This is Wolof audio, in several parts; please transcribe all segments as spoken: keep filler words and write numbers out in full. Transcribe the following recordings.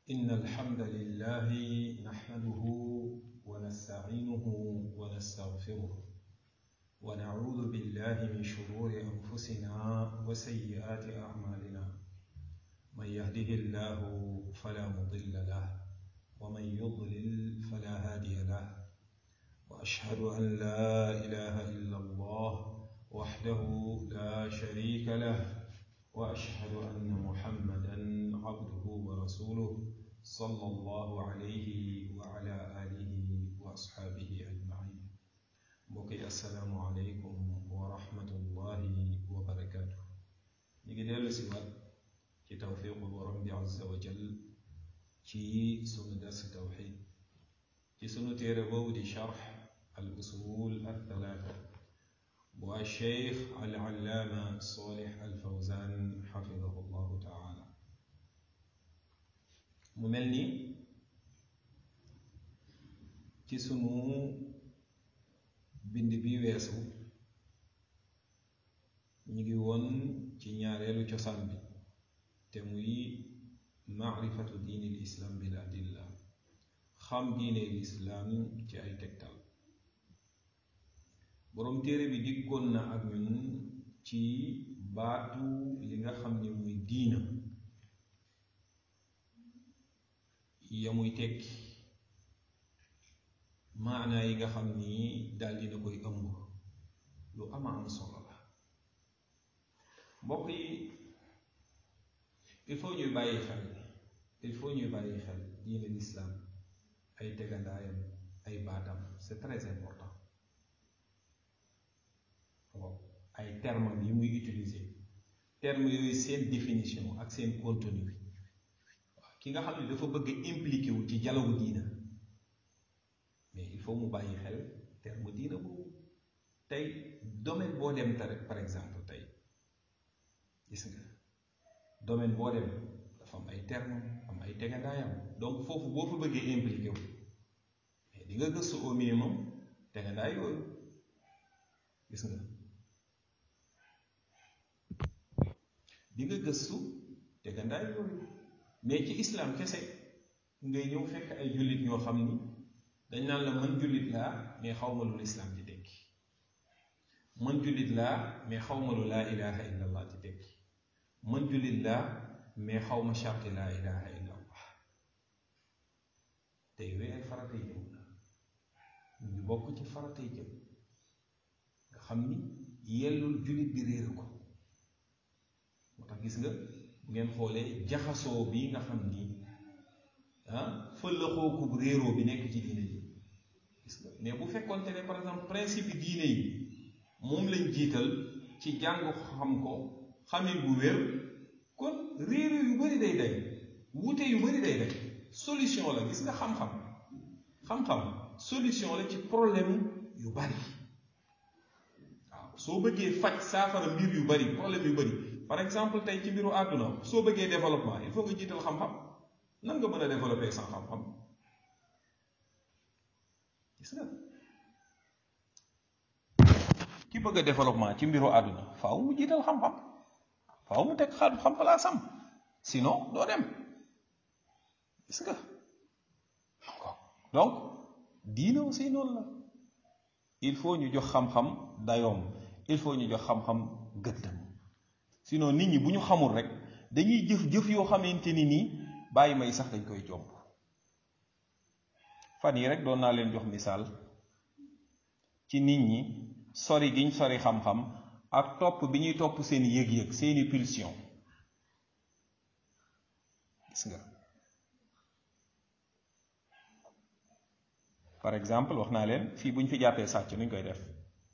إن الحمد لله نحمده ونستعينه ونستغفره ونعوذ بالله من شرور أنفسنا وسيئات أعمالنا من يهده الله فلا مضل له ومن يضلل فلا هادي له وأشهد أن لا إله إلا الله وحده لا شريك له وأشهد أن محمدا عبده ورسوله صلى الله عليه وعلى آله وأصحابه أجمعين. بقي السلام عليكم ورحمة الله وبركاته. نجد سوات في توفيق الورب عز وجل في سنة درس التوحيد في سنة تيربو شرح الأصول الثلاثة والشيخ العلامة صالح الفوزان حفظه الله تعالى. مملني ci sunu bind bi weesu ñu ngi woon ci ñaareelu cosaan bi te muy maarifatu diini lislaam bil adilla, xam diine lislaam ci ay tegtal. boroom téere bi dikkoon na ak ñun ci baatu li nga xam ni muy diina ya muy tekki, maanaa yi nga xam ni daal dina koy ëmb, lu ama am solo la. mbokk yi, il faut ñuy bàyyi xel il faut ñuy bàyyi xel diine lislaam ay tegandaayam ay baatam, c'est très important. ay termes yi muy utiliser termes yooyu seen définition ak seen contenu bi, ki nga xam ne dafa bëgg impliqué wu ci dialogue diina, mais il faut mu bàyyi xel terme diina boobu. tey domaine boo dem rek, par exemple tey gis nga domaine boo dem dafa am ay termes am ay tegandaayam, donc foofu boo fa bëggee impliqué wu mais di nga gëstu au minimum tegandaay yooyu, gis nga di nga gëstu tegandaay yooyu. mais ci islam kese ngay ñëw fekk ay jullit ñoo xam ni dañ naan la man jullit laa mais xaw ma lu lislaam di tekki, man jullit laa mais xaw ma lu laa ilaha illa allah di tekki, man jullit laa mais xaw ma charti laa ilaha illa allah. te yooyu ay faratay jëm la, ñu ngi bokk ci faratay jëm nga xam ni yellul jullit bi réer ko. moo tax gis nga bu ngeen xoolee jaxasoo bi nga xam ni ah fëllaxoo ko réeroo bi nekk ci diine yi, gis nga. mais bu fekkoonte ne par exemple principe yi diine yi moom lañ jiital ci jàng xam ko xamin bu wér, kon réeroo yu bari day day, wuute yu bari day day. solution la, gis nga xam-xam xam-xam solution la ci problème yu bari. waaw soo bëggee faj saafara mbir yu bari, problème yu bari, par exemple tey ci mbiru àdduna soo bëggee développement il faut nga jiital xam-xam. nan nga mën a développer sans xam-xam? gis nga ki bëgg a développement ci mbiru àdduna faaw mu jiital xam-xam, faaw mu teg xam-xam palaasam, sinon doo dem. gis nga donc diine aussi noonu la, il faut ñu jox xam-xam dayoom, il faut ñu jox xam-xam gëddam. sinon nit ñi bu ñu xamul rek dañuy jëf jëf yoo xamante ni nii bàyyi may sax dañ koy jomb. fan yi rek doon naa leen jox misaal ci nit ñi sori giñ sori xam-xam ak topp bi ñuy topp seen yëg-yëg, seeni pulsion. gis nga par exemple wax naa leen fii bu ñu fi jàppee sàcc nuñ koy def,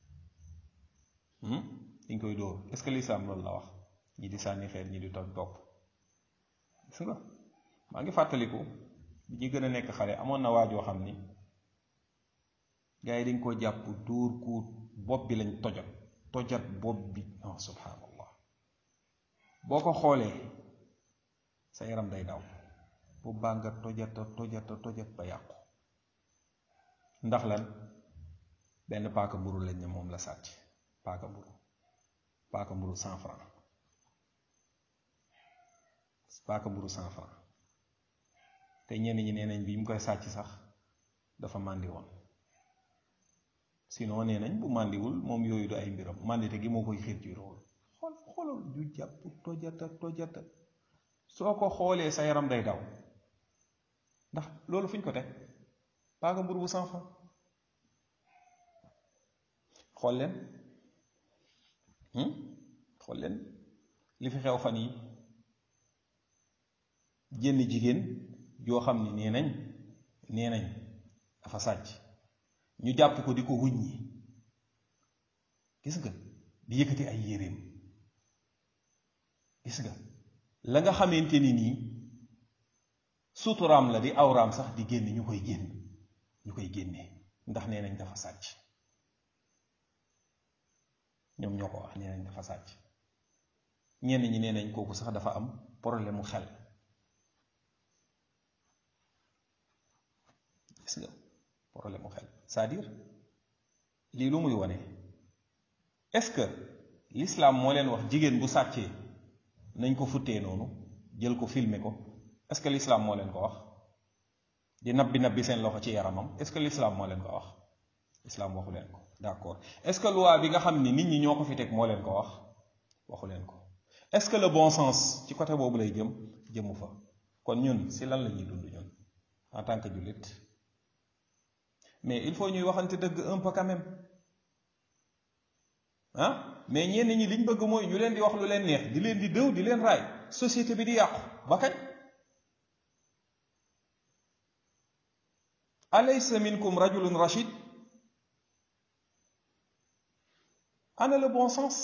dañ koy dóor. est-ce que l'islam loolu la wax? ñi di sànni xeer, ñi di toj bopp. gis nga maa ngi fàttaliku bi ñu gën a nekk xale amoon na waajoo xam ni gars yi dañ ko jàpp dóor ku bopp bi lañ tojat tojat bopp bi. non subhanallah, boo ko xoolee sa yaram day daw, bopp baa nga tojata tojata tojat ba yàqu. ndax lan? benn paaka mburu lañ ne moom la sàcc, paaka mburu paaka mburu cent francs paaka mburu cent francs te ñenn ñi nee nañ bi mu koy sàcc sax dafa màndi woon sinon nee nañ bu màndiwul moom yooyu du ay mbiram màndite gi moo koy xiir ci loolu xool xoolal ju jàpp tojata tojata soo ko xoolee sa yaram day daw ndax loolu fuñ ko teg paaka mburu bu sans fond xool leen xool leen li fi xew fan yi jenn jigéen joo xam ni nee nañ nee nañ dafa sàcc ñu jàpp ko di ko wuññi gis nga di yëkkati ay yéreem gis nga la nga xamante ni nii suturaam la di awraam sax di génn ñu koy génn ñu koy génnee ndax nee nañ dafa sàcc ñoom ñoo ko wax nee nañ dafa sàcc ñenn ñi nee nañ kooku sax dafa am problème mu xel gis nga problème mu xel c'est-à-dire lii lu muy wane est-ce que l'islam moo leen wax jigéen bu sàccee nañ ko futtee noonu jël ko filmer ko est-ce que l'islam moo leen ko wax di nabbi nabbi seen loxo ci yaramam est-ce que l'islam moo leen ko wax islam waxu leen ko d'accord est-ce que loi bi nga xam ni nit ñi ñoo ko fi teg moo leen ko wax waxu leen ko est-ce que le bon sens ci côté boobu lay jëm jëmu fa kon ñun si lan la ñuy dund ñun en tant que jullit mais il faut ñuy waxante dëgg un peu quand même ah mais ñenn ñi liñ bëgg mooy ñu leen di wax lu leen neex di leen di dëw di leen raay société bi di yàqu ba kañ alaysa minkum rajulun rachid ana le bon sens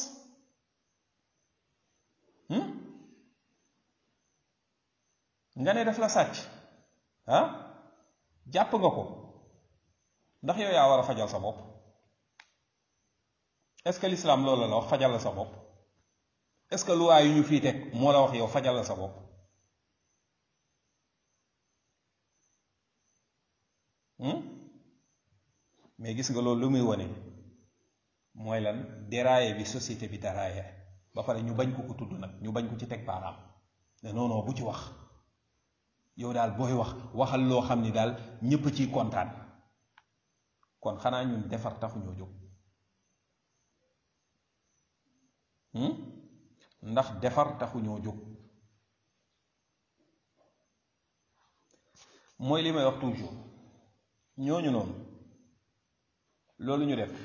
nga ne def la sàcc ah jàpp nga ko ndax yow yaa war a fajal sa bopp est-ce que l'islam loolu la wax fajal la sa bopp est-ce que loi yu ñu fii teg moo la wax yow fajal la sa bopp mais gis nga loolu lu muy wone mooy lan déraillé bi société bi déraillé ba pare ñu bañ ko ko tudd nag ñu bañ ko ci teg baaraam ne non non bu ci wax yow daal booy wax waxal loo xam ni daal ñépp ciy kontaan kon xanaa ñun defar taxuñoo jóg ndax defar taxuñoo jóg mooy li may wax toujours ñooñu noonu loolu ñu def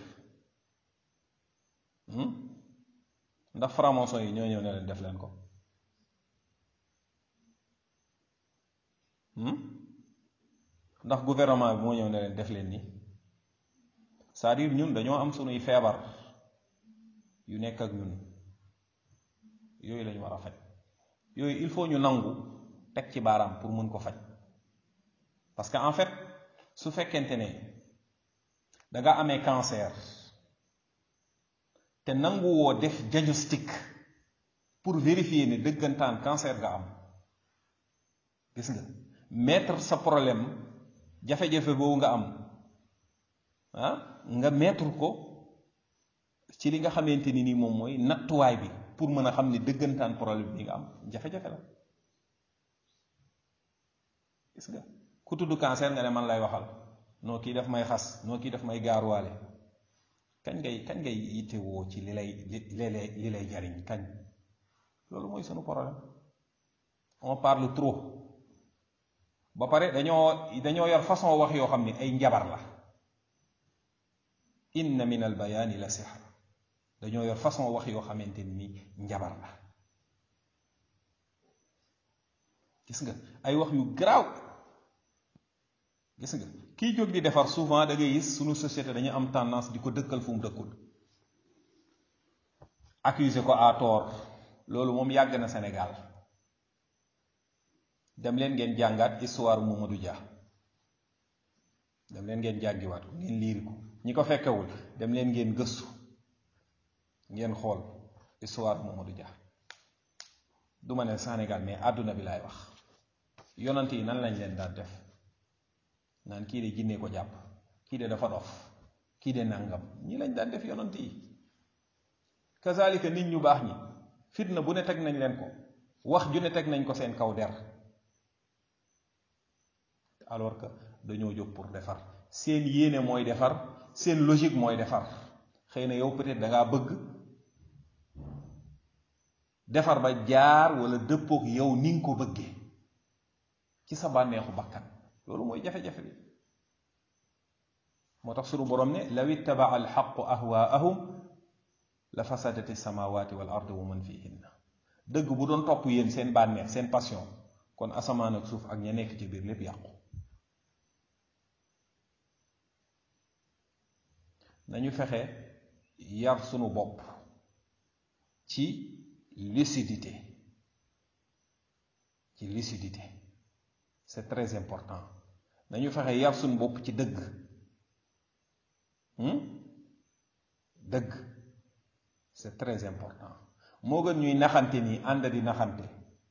ndax franc-maçon yi ñoo ñëw ne leen def leen ko ndax gouvernement bi moo ñëw ne leen def leen ni c'est-à-dire ñun dañoo am sunuy feebar yu nekk ak ñun yooyu lañu war a faj yooyu il faut ñu nangu teg ci baaraam pour mën ko faj parce que en fait su fekkente ne da nga amee cancer te nangu woo def diagnostic pour vérifier ne dëggantaan cancer nga am gis nga mettre sa problème jafe-jafe boobu nga am ah nga mettre ko ci li nga xamante ni nii moom mooy nattuwaay bi pour mën a xam ne dëggantaan problème bi nga am jafe-jafe la gis nga ku tudd cancer nga ne man lay waxal noo kii daf may xas noo kii daf may gaaruwaale kañ ngay kañ ngay yittewoo ci li lay li lay li lay jariñ kañ loolu mooy sunu problème on parle trop ba pare dañoo dañoo yor façon wax yoo xam ne ay njabar la inna min al bayaani la sihr dañoo yor façon wax yoo xamante ni njabar la gis nga ay wax yu garaaw gis nga kiy jóg di defar souvent da ngay gis sunu société dañu am tendance di ko dëkkal fu mu dëkkul accuser ko à tort loolu moom yàgg na Sénégal dem leen ngeen jàngaat histoire Mamadou Dia dem leen ngeen jàngiwaat ko ngeen liiri ko ñi ko fekkewul dem leen ngeen gëstu ngeen xool histoire Mamadou Dia du ma ne Sénégal mais àdduna bi laay wax yonant yi nan lañ leen daan def naan kii de jinne ko jàpp kii de dafa dof kii de nàngam ñi lañ daan def yonant yi kazalika nit ñu baax ñi fitna bu ne teg nañ leen ko wax ju ne teg nañ ko seen kaw der alors que dañoo jóg pour defar. seen yéene mooy defar, seen logique mooy defar. xëy na yow peut-être da ngaa bëgg defar ba jaar wala dëppook yow ni nga ko bëggee ci sa bànneexu bakkan. loolu mooy jafe-jafe bi. moo tax sunu borom ne law ittabaa alxaqu ahwaahum la fasadati samawati wal ardi wa man fihinna. dëgg bu doon topp yéen seen bànneex seen passion kon asamaan ak suuf ak ña nekk ci biir lépp yàqu. nañu fexe yar sunu bopp ci lucidité ci lucidité c'est très important. nañu fexe yar sunu bopp ci dëgg dëgg c'est très important. moo gën ñuy naxante nii ànd di naxante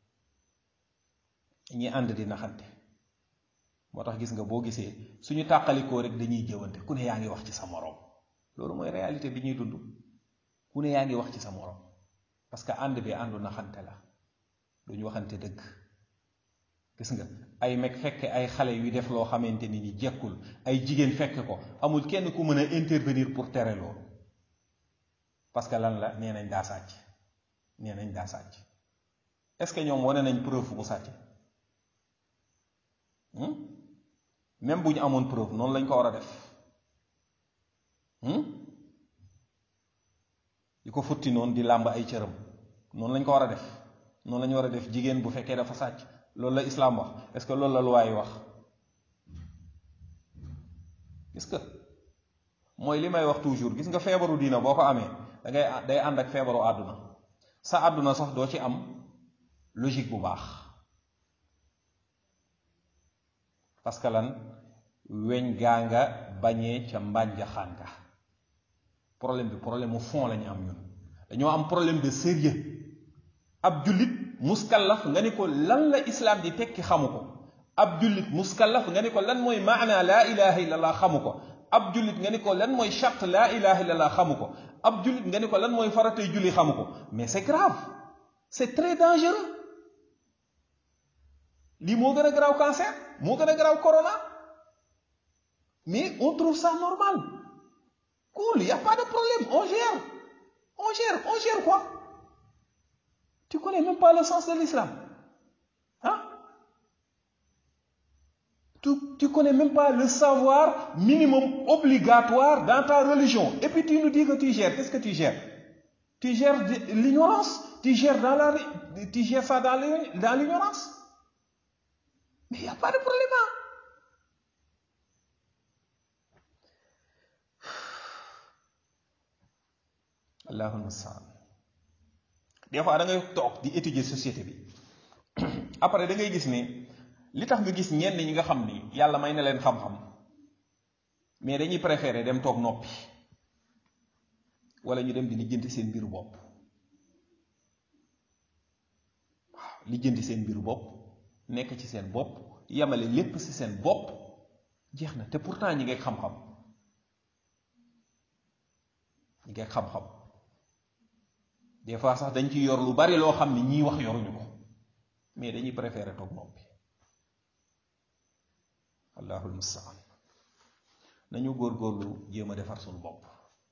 ñi ànd di naxante. moo tax gis nga boo gisee suñu tàqalikoo rek dañuy jëwante ku ne yaa ngi wax ci sa moroom. loolu mooy réalité bi ñuy dund. ku ne yaa ngi wax ci sa moroom parce que ànd bi àndu naxante la duñu waxante dëgg. gis nga ay meg fekke ay xale yu def loo xamante ni ni jekkul ay jigéen fekke ko amul kenn ku mën a intervenir pour tere loolu parce que lan la nee nañ daa sàcc nee nañ daa sàcc. est-ce que ñoom wane nañ preuve bu sàcc? même bu ñu amoon preuve noonu lañ ko war a def. di ko futti noonu di làmb ay cëram noonu lañ ko war a def. noonu lañu war a def jigéen bu fekkee dafa sàcc. loolu la islaam wax. est-ce que loolu la luwaay wax? gis nga mooy li may wax toujours gis nga feebaru diina boo ko amee da ngay day ànd ak feebaru àdduna. sa àdduna sax doo ci am logique bu baax parce que lan weñ gaa nga bañee ca mbànjaxaan nga. problème bi problème mu fond la ñu am ñun dañoo am problème de sérieux. ab jullit muskallaf nga ni ko lan la islam di tekki xamu ko. ab jullit muskallaf nga ni ko lan mooy maana laa ilaha illallah xamu ko. ab jullit nga ni ko lan mooy charte laa ilaha illallah xamu ko. ab jullit nga ni ko lan mooy faratay julli xamu ko. mais c'est grave, c'est très dangereux. lii moo gën a garaaw cancer, moo gën a garaaw corona, mais on trouve ça normal. Cool, il n'y a pas de problème, on gère, on gère, on gère quoi? Tu connais même pas le sens de l'islam, hein? Tu, tu connais même pas le savoir minimum obligatoire dans ta religion. Et puis tu nous dis que tu gères. Qu'est-ce que tu gères? Tu gères l'ignorance? Tu gères dans la, tu gères ça dans l'ignorance? Mais il n'y a pas de problème, hein? Allahumma sa'an. Des fois da ngay toog di étudier société bi après da ngay gis ne li tax nga gis ñenn ñi nga xam ni yàlla may na leen xam-xam mais dañuy préférer dem toog noppi wala ñu dem di lijjanti seen mbiru bopp. waaw lijjanti seen mbiru bopp nekk ci seen bopp yamale lépp ci seen bopp jeex na te pourtant ñi ngeeg xam-xam ñi ngeeg xam-xam. des fois sax dañ ci yor lu bari loo xam ni ñii wax yoruñu ko mais dañuy préférer toog noppi. allahul mustaan. nañu góorgóorlu jéem a defar suñu bopp,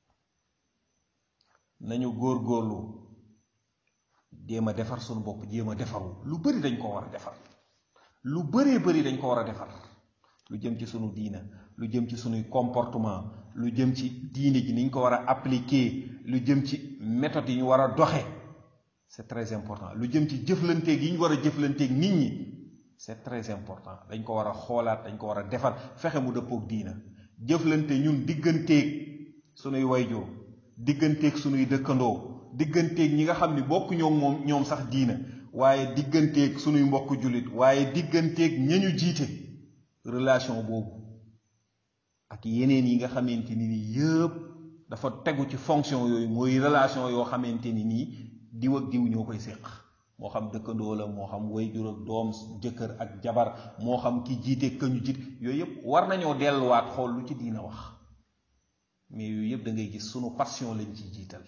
nañu góorgóorlu jéem a defar suñu bopp jéem a defaru. lu bari dañ ko war a defar, lu bëree bari dañ ko war a defar. lu jëm ci sunu diina, lu jëm ci sunuy comportement, lu jëm ci diine ji ni ñu ko war a appliquer, lu jëm ci méthode yi ñu war a doxe, c'est très important. lu jëm ci jëflanteeg yi ñu war a jëflanteeg nit ñi, c'est très important. dañ ko war a xoolaat, dañ ko war a defar, fexe mu dëppoog diina. jëflante ñun digganteeg sunuy wayjur, digganteeg sunuy dëkkandoo, digganteeg ñi nga xam ni bokk ñoom moom ñoom sax diina, waaye digganteeg sunuy mbokk jullit, waaye digganteeg ñañu jiite. relation boobu ak yeneen yi nga xamante ni nii yëpp dafa tegu ci fonction yooyu, mooy relation yoo xamante ni nii diw ak diw ñoo koy séq. moo xam dëkkandoo la, moo xam wayjur ak doom, jëkkër ak jabar, moo xam ki jiite ka ñu jiit, yooyu yëpp war nañoo delluwaat xool lu ci diina wax. mais yooyu yëpp da ngay gis sunu passion lañ ciy jiital.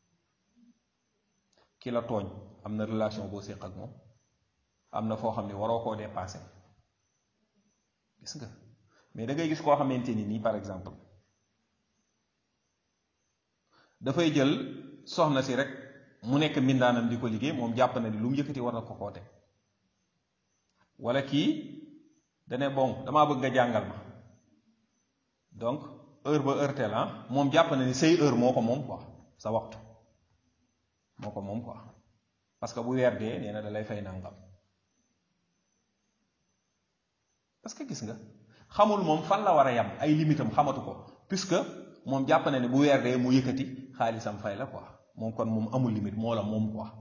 ki la tooñ am na relation boo séq ak moom, am na foo xam ne waroo koo dépassé. gis nga mais da ngay gis koo xamante ni nii par exemple dafay jël soxna si rek mu nekk mbindaanam di ko liggéey moom jàpp na ni lu mu yëkkati war na ko koo teg wala kii dane bon damaa bëgg nga jàngal ma donc heure ba heure tel ah moom jàpp na ni say heure moo ko moom quoi sa waxtu moo ko moom quoi parce que bu weer dee nee na da lay fay nangam parce que gis nga xamul moom fan la war a yam ay limitam xamatu ko puisque moom jàpp na ne bu weer dee mu yëkkati xaalisam fay la quoi moom kon moom amul limite moo la moom quoi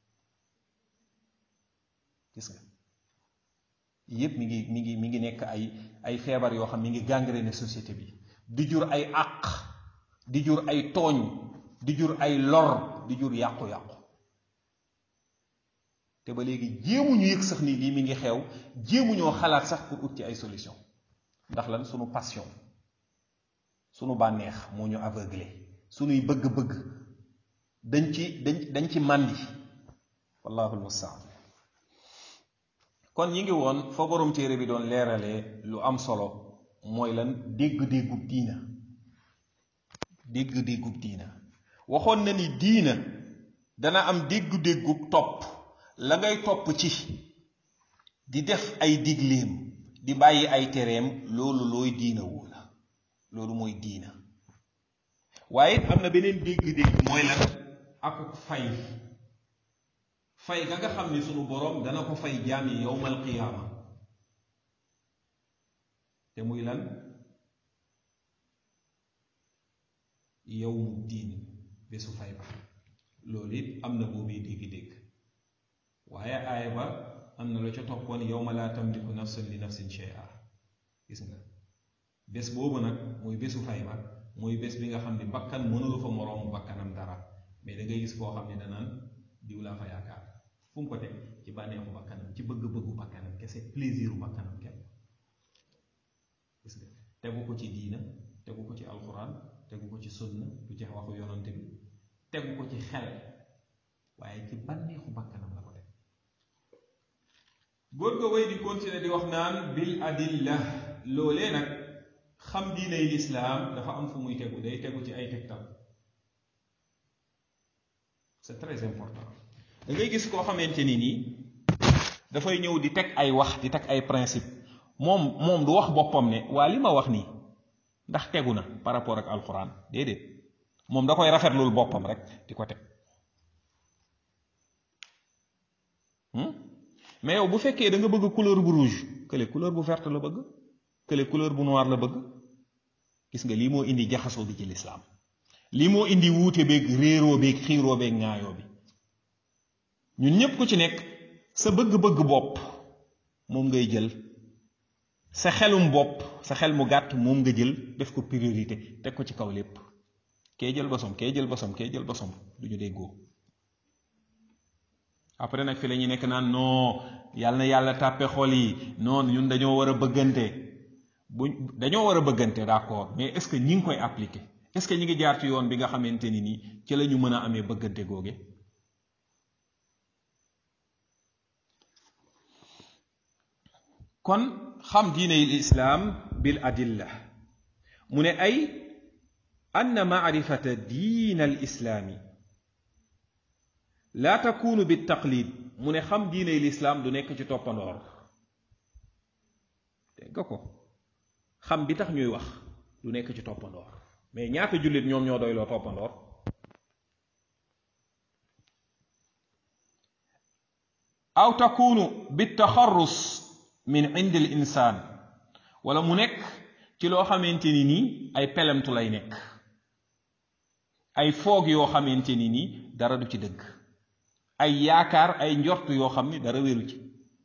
gis nga yépp mi ngi mi ngi mi ngi nekk ay ay feebar yoo xam mi ngi gangréné société bi di jur ay àq di jur ay tooñ di jur ay lor di jur yàqu-yàqu te ba léegi jéemuñu yëg sax ni lii mi ngi xew jéemuñoo xalaat sax pour ut ci ay solution ndax lan sunu passion sunu bànneex moo ñu aveuglé sunuy bëgg-bëgg dañ ci dañ dañ ci màndi wallahu almustaan kon ñi ngi woon fa borom téere bi doon leeralee lu am solo mooy lan dégg-déggub diina dégg-déggub diina waxoon na ni diina dana am dégg-déggub topp la ngay topp ci di def ay digleem di bàyyi ay tereem loolu looy diina woo la loolu mooy diina waaye am na beneen dégg-dégg mooy lan akuk fay fay ga nga xam ni sunu boroom dana ko fay jaam yi yowmal qiyaama te muy lan yowmu diin bésu fay ba loolu it am na boobu dégg-dégg waaye aaya ba am na la ca toppoon yowma laa tamliku nafsun li nafsin shay'a gis nga bés boobu nag muy bésu fay ba muy bés bi nga xam ni bakkan mënulu fa moroomu bakkanam dara mais da ngay gis koo xam ne danaan diw laa fa yaakaar fu mu ko teg ci bànneexu bakkanam ci bëgg-bëggu bakkanam kese plaisiru bakkanam kenn gis nga tegu ko ci diina tegu ko ci alquran tegu ko ci sunna du ci waxu yonante bi tegu ko ci xel waaye ci bànneexu bakkanam la ko teg góor ga way di continuer di wax naan bil adilla loolee nag xam diinay lislaam dafa am fu muy tegu day tegu ci ay tegtal c'est très important da ngay gis koo xamante ni nii dafay ñëw di teg ay wax di teg ay principe moom moom du wax boppam ne waa li ma wax nii ndax tegu na par rapport ak alxuraan déedéet moom da koy rafetlul boppam rek di ko teg mais yow bu fekkee da nga bëgg couleur bu rouge kële couleur bu verte la bëgg kële couleur bu noir la bëgg gis nga lii moo indi jaxasoo bi ci lislaam lii moo indi wuute beeg réeroo beeg xiiroo beeg ŋaayoo bi ñun ñépp ku ci nekk sa bëgg-bëgg bopp moom ngay jël sa xelum bopp sa xel mu gàtt moom nga jël def ko priorité teg ko ci kaw lépp kee jël bosom kee jël bosom kee jël bosom du ñu déggoo après nag fi la ñuy nekk naan non yàlla na yàlla tàppe xol yi non ñun dañoo war a bëggante bu dañoo war a bëggante d'accord mais est-ce que ñi ngi koy appliquer est-ce que ñi ngi jaar ci yoon bi nga xamante ni nii ci la ñu mën a amee bëggante googe kon xam diiney lislaam bil adilla mu ne ay anna maarifata diin al islaami laa takunu bi taqlid mu ne xam diiney lislaam du nekk ci toppandoor dégg nga ko xam bi tax ñuy wax du nekk ci toppandoor mais ñaata jullit ñoom ñoo doyloo toppandoor aw takunu bi taxarrus min indi l insaan wala mu nekk ci loo xamante ni nii ay pelemtu lay nekk ay foog yoo xamante ni nii dara du ci dëgg ay yaakaar ay njort yoo xam ni dara wéru ci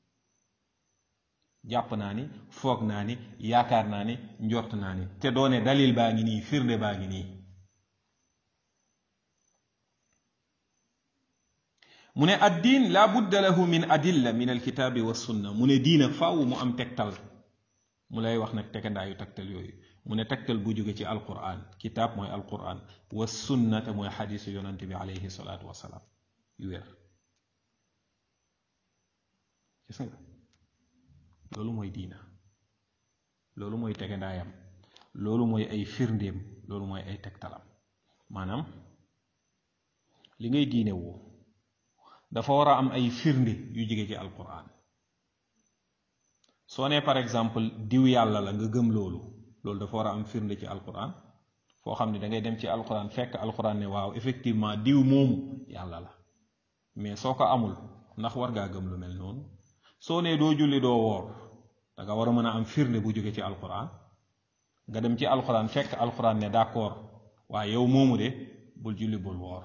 jàpp naa ni foog naa ni yaakaar naa ni njort naa ni te doone dalil baa ngi nii firnde baa ngi nii mu ne addiin laa budda lahu min adilla min alkitaabi wa sunna mu ne diina faaw mu am tegtal mu lay wax nag tegandaayu tegtal yooyu mu ne tegtal bu jóge ci alquran kitaab mooy alquran wa sunna te mooy xadiisu yonante bi alayhi salaatu wasalaam yu wér gis nga loolu mooy diina loolu mooy tege ndaayam, loolu mooy ay firndéem, loolu mooy ay tegtalam. maanaam li ngay diine woo dafa war a am ay firnde yu jóge ci alquran. soo nee par exemple diw yàlla la nga gëm loolu loolu dafa war a am firnde ci alquran, foo xam ne da ngay dem ci alquran fekk alquran ne waaw effectivement diw moomu yàlla la. mais soo ko amul ndax war ngaa gëm lu mel noonu? soo nee doo julli doo woor da nga war a mën a am firnde bu jóge ci alquran, nga dem ci alquran fekk alquran ne d'accord waaye yow moomu de bul julli bul woor.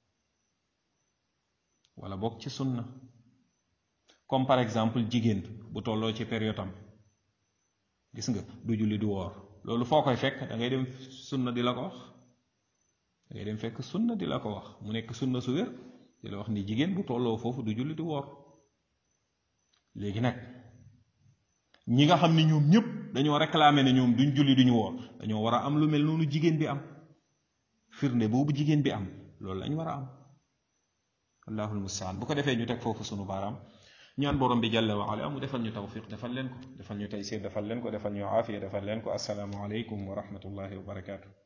wala bokk ci sunna, comme par exemple jigéen bu tolloo ci période am gis nga du julli du woor, loolu foo koy fekk da ngay dem sunna di la ko wax, da ngay dem fekk sunna di la ko wax mu nekk sunna su wér di la wax ni jigéen bu tolloo foofu du julli du woor. léegi nag ñi nga xam ne ñoom ñëpp dañoo réclamer ne ñoom duñ julli duñu woor dañoo war a am lu mel noonu jigéen bi am, firnde boobu jigéen bi am loolu lañ war a am. allahul mustaan. bu ko defee ñu teg foofu sunu baaraam ñaan borom bi jalla wa ala mu defal ñu tawfiq defal leen ko, defal ñu taysir defal leen ko, defal ñu aafiya defal leen ko. assalaamu aleykum wa rahmatullahi wa barakaatu.